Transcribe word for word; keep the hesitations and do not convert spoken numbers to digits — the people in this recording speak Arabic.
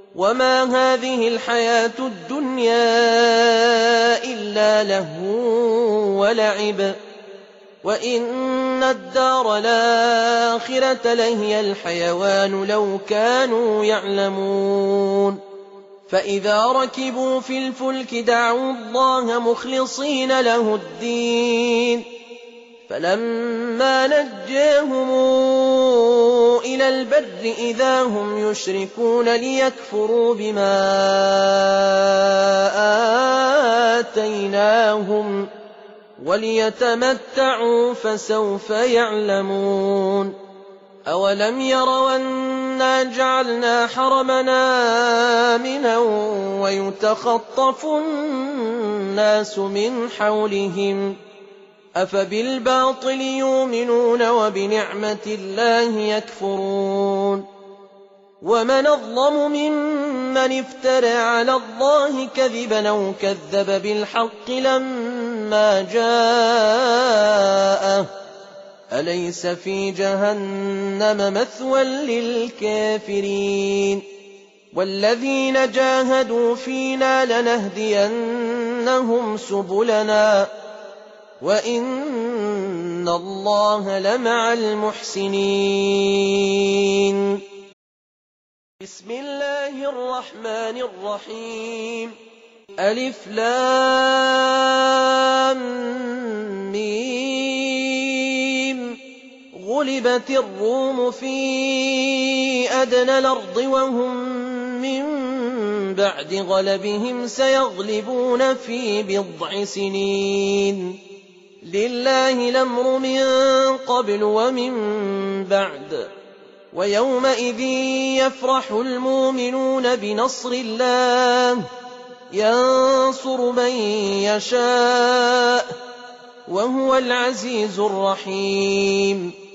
وما هذه الحياة الدنيا إلا لهو ولعب وإن الدار الآخرة لهي الحيوان لو كانوا يعلمون فإذا ركبوا في الفلك دعوا الله مخلصين له الدين فلما نجاهم إلى البر إذا هم يشركون ليكفروا بما آتيناهم وليتمتعوا فسوف يعلمون أولم يروا أنا جعلنا حرمنا آمنا ويتخطف الناس من حولهم أفبالباطل يؤمنون وبنعمة الله يكفرون ومن أظلم ممن افترى على الله كذبا أو كذب بالحق لما جاءه أليس في جهنم مثوى للكافرين والذين جاهدوا فينا لنهدينهم سبلنا وإن الله لمع المحسنين بسم الله الرحمن الرحيم ألف لام ميم غلبت الروم في أدنى الأرض وهم من بعد غلبهم سيغلبون في بضع سنين لله الأمر من قبل ومن بعد ويومئذ يفرح المؤمنون بنصر الله ينصر من يشاء وهو العزيز الرحيم